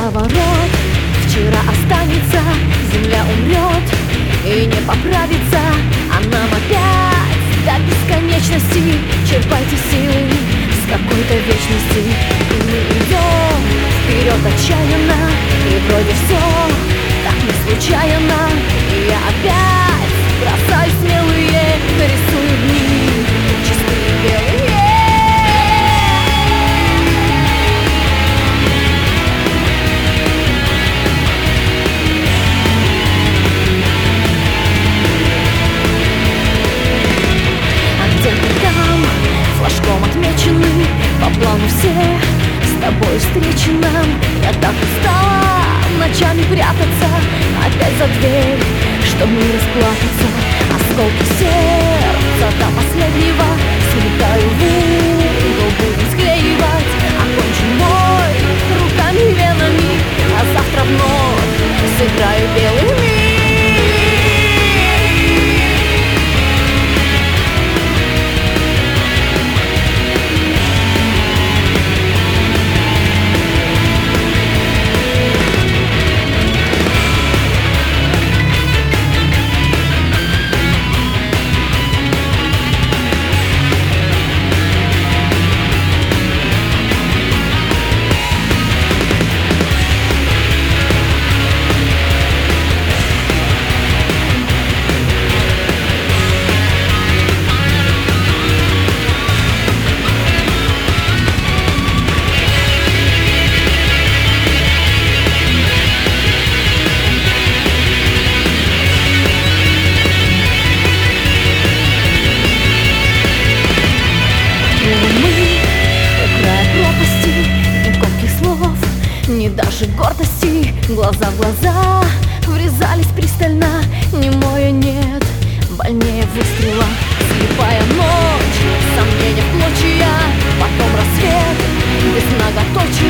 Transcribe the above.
круговорот. Вчера останется, земля умрет и не поправится, а нам опять до бесконечности. Черпайте силы с какой-то вечности, и мы идем вперед отчаянно, и вроде все так не случайно. И я опять бросаю смелые, рисую дни чистые белые. Флажком отмечены по плану все с тобой встречи нам. Я так устала ночами прятаться опять за дверь, чтобы не расплакаться. Осколки сердца до последнего сметаю в угол, будем склеивать. Окончен мой руками и венами, а завтра вновь сыграю белыми. Даже гордости, глаза в глаза врезались пристально. Немое нет, больнее выстрела. Слепая ночь, сомнения в клочья, потом рассвет без многоточия.